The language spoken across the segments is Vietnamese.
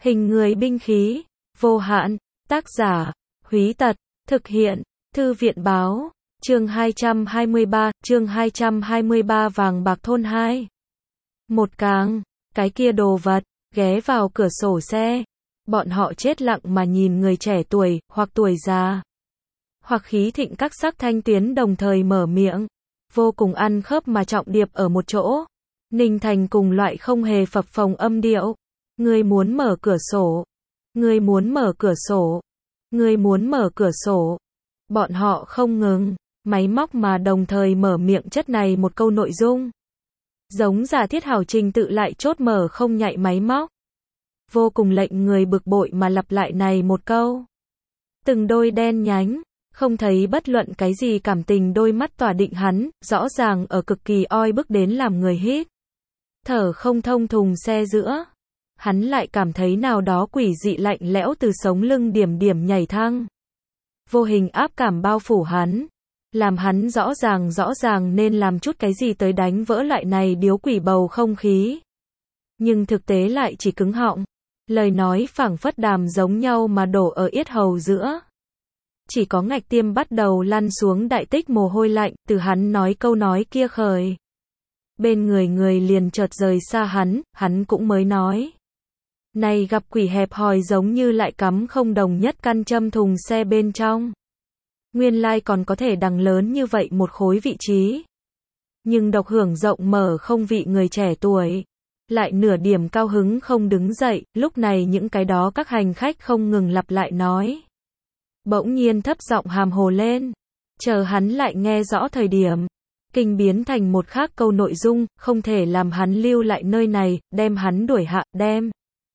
Hình người binh khí, vô hạn, tác giả, Húy Tật, thực hiện, Thư viện báo, chương 223 vàng bạc thôn 2. Một càng, cái kia đồ vật, ghé vào cửa sổ xe. Bọn họ chết lặng mà nhìn người trẻ tuổi, hoặc tuổi già, hoặc khí thịnh các sắc thanh tuyến đồng thời mở miệng. Vô cùng ăn khớp mà trọng điệp ở một chỗ. Ninh thành cùng loại không hề phập phồng âm điệu. Ngươi muốn mở cửa sổ. Ngươi muốn mở cửa sổ. Ngươi muốn mở cửa sổ. Bọn họ không ngừng, máy móc mà đồng thời mở miệng chất này một câu nội dung. Giống giả thiết hảo trình tự lại chốt mở không nhạy máy móc. Vô cùng lệnh người bực bội mà lặp lại này một câu. Từng đôi đen nhánh, không thấy bất luận cái gì cảm tình đôi mắt tỏa định hắn, rõ ràng ở cực kỳ oi bức đến làm người hít thở không thông thùng xe giữa. Hắn lại cảm thấy nào đó quỷ dị lạnh lẽo từ sống lưng điểm điểm nhảy thăng. Vô hình áp cảm bao phủ hắn, làm hắn rõ ràng nên làm chút cái gì tới đánh vỡ loại này điếu quỷ bầu không khí. Nhưng thực tế lại chỉ cứng họng, lời nói phảng phất đàm giống nhau mà đổ ở yết hầu giữa. Chỉ có ngạch tiêm bắt đầu lăn xuống đại tích mồ hôi lạnh, từ hắn nói câu nói kia khởi. Bên người liền chợt rời xa hắn cũng mới nói. Này gặp quỷ hẹp hòi giống như lại cắm không đồng nhất căn châm thùng xe bên trong. Nguyên lai còn có thể đằng lớn như vậy một khối vị trí. Nhưng độc hưởng rộng mở không vị người trẻ tuổi. Lại nửa điểm cao hứng không đứng dậy, lúc này những cái đó các hành khách không ngừng lặp lại nói. Bỗng nhiên thấp giọng hàm hồ lên. Chờ hắn lại nghe rõ thời điểm. Kinh biến thành một khác câu nội dung, không thể làm hắn lưu lại nơi này, đem hắn đuổi hạ, đem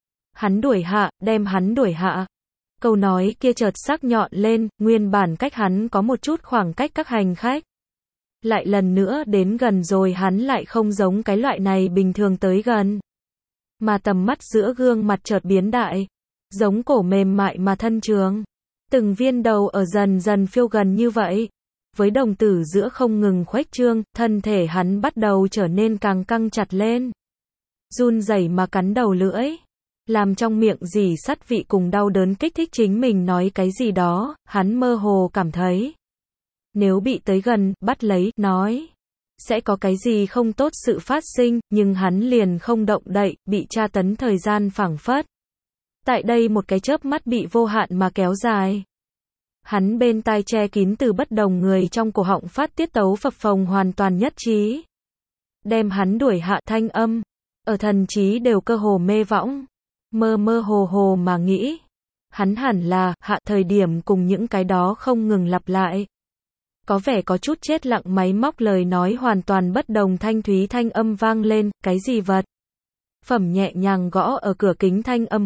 hắn đuổi hạ. Câu nói kia chợt sắc nhọn lên, nguyên bản cách hắn có một chút khoảng cách các hành khách. Lại lần nữa đến gần rồi hắn lại không giống cái loại này bình thường tới gần. Mà tầm mắt giữa gương mặt chợt biến đại. Giống cổ mềm mại mà thân trường. Từng viên đầu ở dần dần phiêu gần như vậy. Với đồng tử giữa không ngừng khuếch trương, thân thể hắn bắt đầu trở nên càng căng chặt lên. Run rẩy mà cắn đầu lưỡi. Làm trong miệng dì sắt vị cùng đau đớn kích thích chính mình nói cái gì đó, hắn mơ hồ cảm thấy. Nếu bị tới gần, bắt lấy, nói. Sẽ có cái gì không tốt sự phát sinh, nhưng hắn liền không động đậy, bị tra tấn thời gian phảng phất. Tại đây một cái chớp mắt bị vô hạn mà kéo dài. Hắn bên tai che kín từ bất đồng người trong cổ họng phát tiết tấu phập phồng hoàn toàn nhất trí. Đem hắn đuổi hạ thanh âm. Ở thần trí đều cơ hồ mê võng. Mơ hồ mà nghĩ. Hắn hẳn là hạ thời điểm cùng những cái đó không ngừng lặp lại. Có vẻ có chút chết lặng máy móc lời nói hoàn toàn bất đồng thanh thúy thanh âm vang lên, cái gì vật. Phẩm nhẹ nhàng gõ ở cửa kính thanh âm,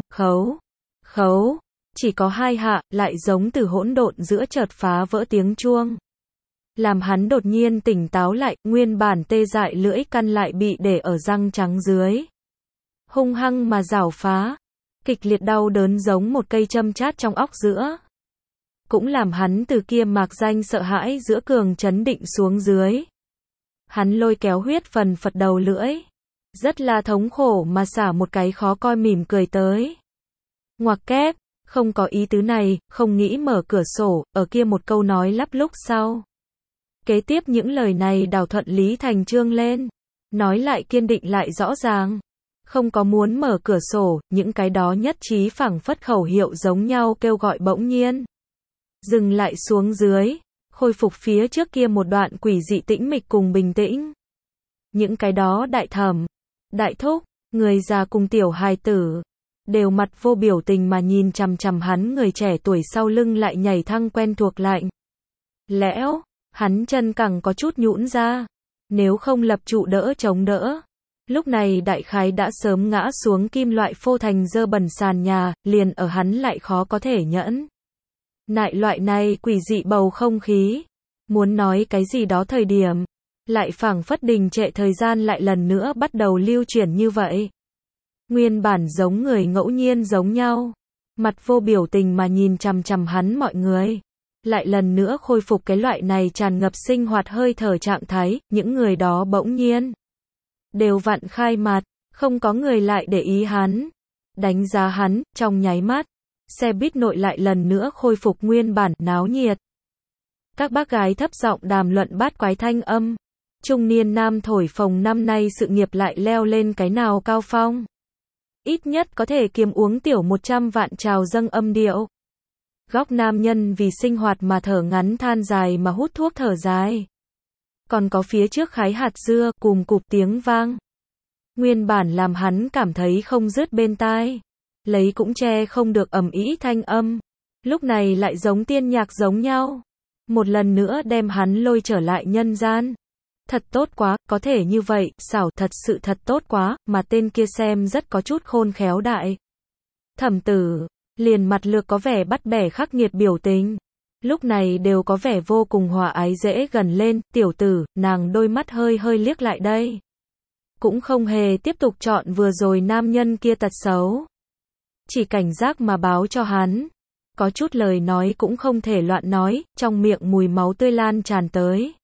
khấu. Chỉ có hai hạ, lại giống từ hỗn độn giữa chợt phá vỡ tiếng chuông. Làm hắn đột nhiên tỉnh táo lại, nguyên bản tê dại lưỡi căn lại bị để ở răng trắng dưới. Hung hăng mà rảo phá. Kịch liệt đau đớn giống một cây châm chát trong óc giữa. Cũng làm hắn từ kia mạc danh sợ hãi giữa cường chấn định xuống dưới. Hắn lôi kéo huyết phần phật đầu lưỡi. Rất là thống khổ mà xả một cái khó coi mỉm cười tới. Ngoặc kép, không có ý tứ này, không nghĩ mở cửa sổ, ở kia một câu nói lắp lúc sau. Kế tiếp những lời này đảo thuận lý thành chương lên. Nói lại kiên định lại rõ ràng. Không có muốn mở cửa sổ, những cái đó nhất trí phảng phất khẩu hiệu giống nhau kêu gọi bỗng nhiên. Dừng lại xuống dưới, khôi phục phía trước kia một đoạn quỷ dị tĩnh mịch cùng bình tĩnh. Những cái đó đại thẩm, đại thúc, người già cùng tiểu hài tử, đều mặt vô biểu tình mà nhìn chằm chằm hắn người trẻ tuổi sau lưng lại nhảy thăng quen thuộc lạnh. Lẽo, hắn chân cẳng có chút nhũn ra, nếu không lập trụ đỡ chống đỡ. Lúc này đại khái đã sớm ngã xuống kim loại phô thành dơ bẩn sàn nhà, liền ở hắn lại khó có thể nhẫn. Nại loại này quỷ dị bầu không khí. Muốn nói cái gì đó thời điểm. Lại phảng phất đình trệ thời gian lại lần nữa bắt đầu lưu chuyển như vậy. Nguyên bản giống người ngẫu nhiên giống nhau. Mặt vô biểu tình mà nhìn chằm chằm hắn mọi người. Lại lần nữa khôi phục cái loại này tràn ngập sinh hoạt hơi thở trạng thái, những người đó bỗng nhiên đều vặn khai mặt, không có người lại để ý hắn. Đánh giá hắn, trong nháy mắt, xe buýt nội lại lần nữa khôi phục nguyên bản náo nhiệt. Các bác gái thấp giọng đàm luận bát quái thanh âm. Trung niên nam thổi phồng năm nay sự nghiệp lại leo lên cái nào cao phong. Ít nhất có thể kiếm uống tiểu 100 vạn trào dâng âm điệu. Góc nam nhân vì sinh hoạt mà thở ngắn than dài mà hút thuốc thở dài. Còn có phía trước khái hạt dưa, cùm cụp tiếng vang. Nguyên bản làm hắn cảm thấy không dứt bên tai. Lấy cũng che không được ầm ĩ thanh âm. Lúc này lại giống tiên nhạc giống nhau. Một lần nữa đem hắn lôi trở lại nhân gian. Thật tốt quá, có thể như vậy, xảo, thật sự thật tốt quá, mà tên kia xem rất có chút khôn khéo đại. Thẩm Tử, liền mặt lược có vẻ bắt bẻ khắc nghiệt biểu tình. Lúc này đều có vẻ vô cùng hòa ái dễ gần lên, tiểu tử, nàng đôi mắt hơi hơi liếc lại đây. Cũng không hề tiếp tục chọn vừa rồi nam nhân kia tật xấu. Chỉ cảnh giác mà báo cho hắn. Có chút lời nói cũng không thể loạn nói, trong miệng mùi máu tươi lan tràn tới.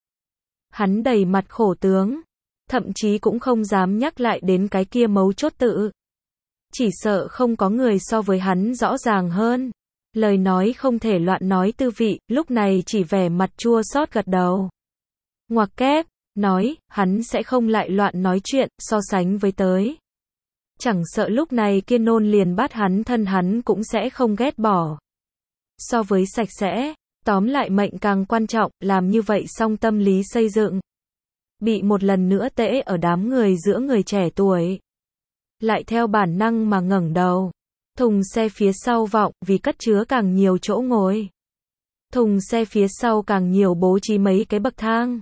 Hắn đầy mặt khổ tướng, thậm chí cũng không dám nhắc lại đến cái kia mấu chốt tự. Chỉ sợ không có người so với hắn rõ ràng hơn. Lời nói không thể loạn nói tư vị, lúc này chỉ vẻ mặt chua xót gật đầu. Ngoặc kép, nói, hắn sẽ không lại loạn nói chuyện, so sánh với tới. Chẳng sợ lúc này kia nôn liền bắt hắn thân hắn cũng sẽ không ghét bỏ. So với sạch sẽ, tóm lại mệnh càng quan trọng, làm như vậy xong tâm lý xây dựng. Bị một lần nữa tễ ở đám người giữa người trẻ tuổi. Lại theo bản năng mà ngẩng đầu. Thùng xe phía sau vọng vì cất chứa càng nhiều chỗ ngồi. Thùng xe phía sau càng nhiều bố trí mấy cái bậc thang.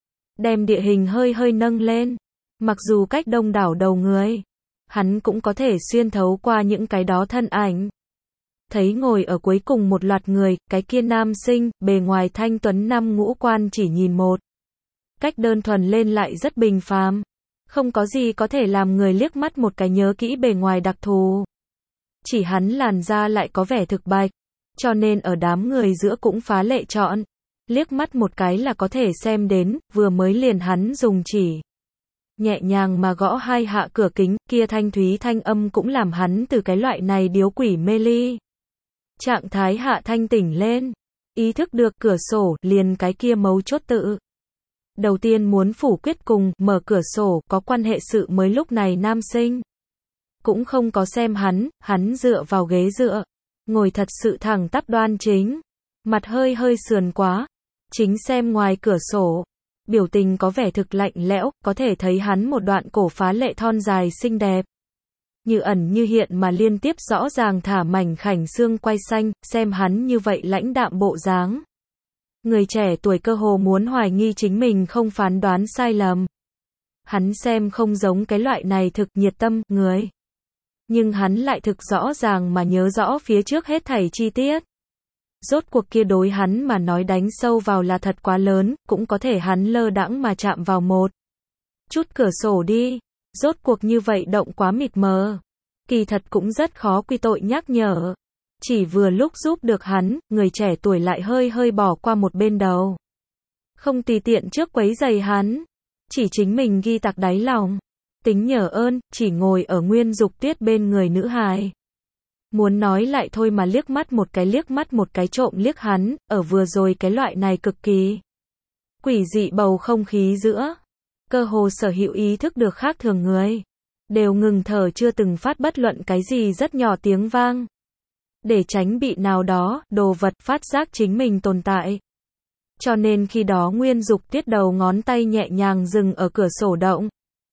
Đem địa hình hơi hơi nâng lên. Mặc dù cách đông đảo đầu người, hắn cũng có thể xuyên thấu qua những cái đó thân ảnh. Thấy ngồi ở cuối cùng một loạt người, cái kia nam sinh, bề ngoài thanh tuấn năm ngũ quan chỉ nhìn một. Cách đơn thuần lên lại rất bình phàm. Không có gì có thể làm người liếc mắt một cái nhớ kỹ bề ngoài đặc thù. Chỉ hắn làn da lại có vẻ thực bạch. Cho nên ở đám người giữa cũng phá lệ chọn. Liếc mắt một cái là có thể xem đến, vừa mới liền hắn dùng chỉ. Nhẹ nhàng mà gõ hai hạ cửa kính, kia thanh thúy thanh âm cũng làm hắn từ cái loại này điếu quỷ mê ly. Trạng thái hạ thanh tỉnh lên. Ý thức được cửa sổ, liền cái kia mấu chốt tự. Đầu tiên muốn phủ quyết cùng, mở cửa sổ, có quan hệ sự mới lúc này nam sinh. Cũng không có xem hắn dựa vào ghế dựa. Ngồi thật sự thẳng tắp đoan chính. Mặt hơi hơi sườn quá. Chính xem ngoài cửa sổ. Biểu tình có vẻ thực lạnh lẽo, có thể thấy hắn một đoạn cổ phá lệ thon dài xinh đẹp. Như ẩn như hiện mà liên tiếp rõ ràng thả mảnh khảnh xương quai xanh, xem hắn như vậy lãnh đạm bộ dáng. Người trẻ tuổi cơ hồ muốn hoài nghi chính mình không phán đoán sai lầm. Hắn xem không giống cái loại này thực nhiệt tâm, người. Nhưng hắn lại thực rõ ràng mà nhớ rõ phía trước hết thảy chi tiết. Rốt cuộc kia đối hắn mà nói đánh sâu vào là thật quá lớn, cũng có thể hắn lơ đãng mà chạm vào một chút cửa sổ đi. Rốt cuộc như vậy động quá mịt mờ. Kỳ thật cũng rất khó quy tội nhắc nhở. Chỉ vừa lúc giúp được hắn, người trẻ tuổi lại hơi hơi bỏ qua một bên đầu. Không tùy tiện trước quấy giày hắn. Chỉ chính mình ghi tạc đáy lòng. Tính nhờ ơn, chỉ ngồi ở Nguyên Dục Tuyết bên người nữ hài. Muốn nói lại thôi mà liếc mắt một cái trộm liếc hắn, ở vừa rồi cái loại này cực kỳ quỷ dị bầu không khí giữa. Cơ hồ sở hữu ý thức được khác thường người. Đều ngừng thở chưa từng phát bất luận cái gì rất nhỏ tiếng vang. Để tránh bị nào đó, đồ vật phát giác chính mình tồn tại. Cho nên khi đó Nguyên Dục Tuyết đầu ngón tay nhẹ nhàng dừng ở cửa sổ động.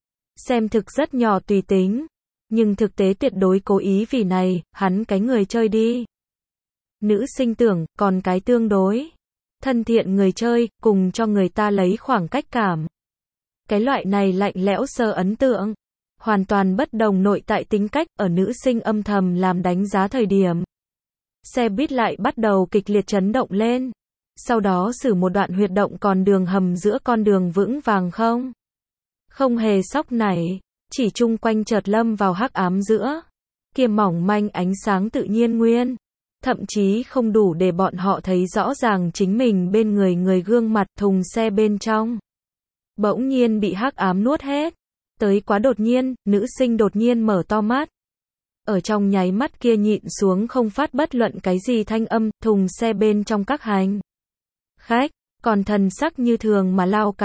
Xem thực rất nhỏ tùy tính. Nhưng thực tế tuyệt đối cố ý vì này, hắn cái người chơi đi. Nữ sinh tưởng, còn cái tương đối thân thiện người chơi, cùng cho người ta lấy khoảng cách cảm. Cái loại này lạnh lẽo sơ ấn tượng. Hoàn toàn bất đồng nội tại tính cách, ở nữ sinh âm thầm làm đánh giá thời điểm. Xe buýt lại bắt đầu kịch liệt chấn động lên. Sau đó xử một đoạn huyệt động còn đường hầm giữa con đường vững vàng không hề sóc nảy. Chỉ chung quanh chợt lâm vào hắc ám giữa. Kia mỏng manh ánh sáng tự nhiên nguyên. Thậm chí không đủ để bọn họ thấy rõ ràng chính mình bên người gương mặt thùng xe bên trong. Bỗng nhiên bị hắc ám nuốt hết. Tới quá đột nhiên, nữ sinh đột nhiên mở to mắt. Ở trong nháy mắt kia nhịn xuống không phát bất luận cái gì thanh âm, thùng xe bên trong các hành khách, còn thần sắc như thường mà lao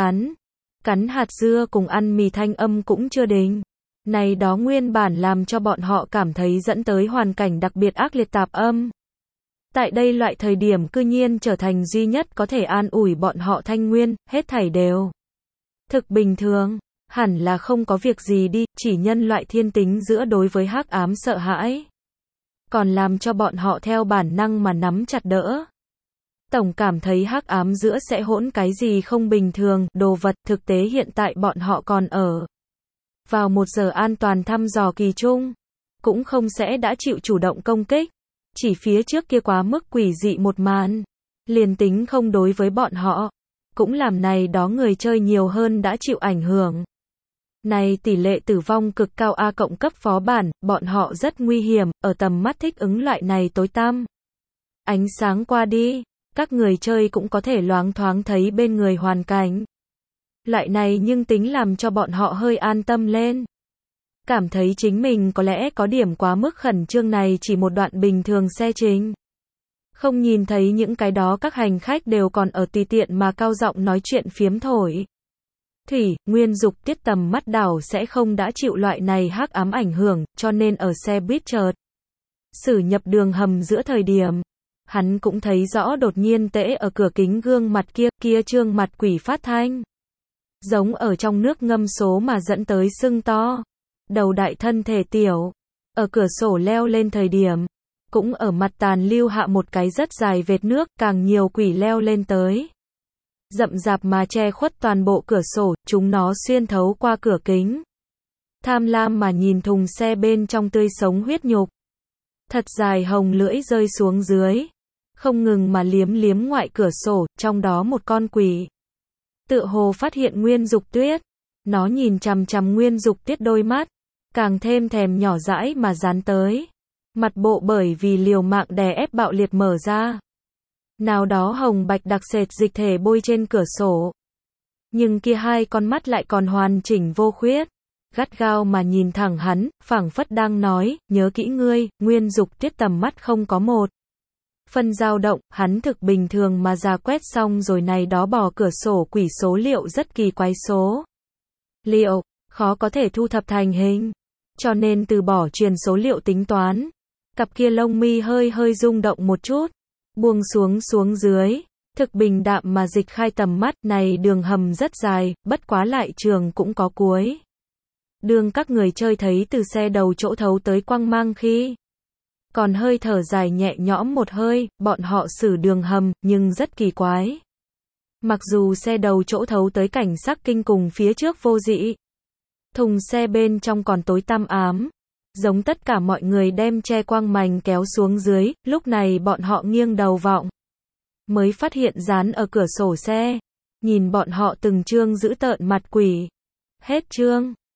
cắn hạt dưa cùng ăn mì thanh âm cũng chưa đình. Này đó nguyên bản làm cho bọn họ cảm thấy dẫn tới hoàn cảnh đặc biệt ác liệt tạp âm. Tại đây loại thời điểm cư nhiên trở thành duy nhất có thể an ủi bọn họ thanh nguyên, hết thảy đều thực bình thường, hẳn là không có việc gì đi, chỉ nhân loại thiên tính giữa đối với hắc ám sợ hãi. Còn làm cho bọn họ theo bản năng mà nắm chặt đỡ. Tổng cảm thấy hắc ám giữa sẽ hỗn cái gì không bình thường, đồ vật, thực tế hiện tại bọn họ còn ở vào một giờ an toàn thăm dò kỳ chung, cũng không sẽ đã chịu chủ động công kích, chỉ phía trước kia quá mức quỷ dị một màn, liền tính không đối với bọn họ, cũng làm này đó người chơi nhiều hơn đã chịu ảnh hưởng. Này tỷ lệ tử vong cực cao A cộng cấp phó bản, bọn họ rất nguy hiểm, ở tầm mắt thích ứng loại này tối tăm. Ánh sáng qua đi, các người chơi cũng có thể loáng thoáng thấy bên người hoàn cảnh. Loại này nhưng tính làm cho bọn họ hơi an tâm lên. Cảm thấy chính mình có lẽ có điểm quá mức khẩn trương này chỉ một đoạn bình thường xe trình. Không nhìn thấy những cái đó các hành khách đều còn ở tùy tiện mà cao giọng nói chuyện phiếm thổi. Thủy, Nguyên Dục Tiết tầm mắt đảo sẽ không đã chịu loại này hắc ám ảnh hưởng, cho nên ở xe buýt chợt xử nhập đường hầm giữa thời điểm. Hắn cũng thấy rõ đột nhiên tễ ở cửa kính gương mặt kia trương mặt quỷ phát thanh. Giống ở trong nước ngâm số mà dẫn tới sưng to. Đầu đại thân thể tiểu. Ở cửa sổ leo lên thời điểm. Cũng ở mặt tàn lưu hạ một cái rất dài vệt nước, càng nhiều quỷ leo lên tới. Rậm rạp mà che khuất toàn bộ cửa sổ, chúng nó xuyên thấu qua cửa kính. Tham lam mà nhìn thùng xe bên trong tươi sống huyết nhục. Thật dài hồng lưỡi rơi xuống dưới. Không ngừng mà liếm ngoại cửa sổ, trong đó một con quỷ. Tựa hồ phát hiện Nguyên Dục Tuyết. Nó nhìn chằm chằm Nguyên Dục Tuyết đôi mắt. Càng thêm thèm nhỏ dãi mà dán tới. Mặt bộ bởi vì liều mạng đè ép bạo liệt mở ra. Nào đó hồng bạch đặc sệt dịch thể bôi trên cửa sổ. Nhưng kia hai con mắt lại còn hoàn chỉnh vô khuyết. Gắt gao mà nhìn thẳng hắn, phảng phất đang nói, nhớ kỹ ngươi, Nguyên Dục Tuyết tầm mắt không có một phần dao động, hắn thực bình thường mà ra quét xong rồi này đó bỏ cửa sổ quỷ số liệu rất kỳ quái số liệu, khó có thể thu thập thành hình. Cho nên từ bỏ truyền số liệu tính toán. Cặp kia lông mi hơi rung động một chút. Buông xuống dưới. Thực bình đạm mà dịch khai tầm mắt, này đường hầm rất dài, bất quá lại trường cũng có cuối. Đường các người chơi thấy từ xe đầu chỗ thấu tới quang mang khi. Còn hơi thở dài nhẹ nhõm một hơi, bọn họ xử đường hầm, nhưng rất kỳ quái. Mặc dù xe đầu chỗ thấu tới cảnh sắc kinh cùng phía trước vô dị. Thùng xe bên trong còn tối tăm ám. Giống tất cả mọi người đem che quang mành kéo xuống dưới, lúc này bọn họ nghiêng đầu vọng. Mới phát hiện dán ở cửa sổ xe. Nhìn bọn họ từng chương dữ tợn mặt quỷ. Hết chương.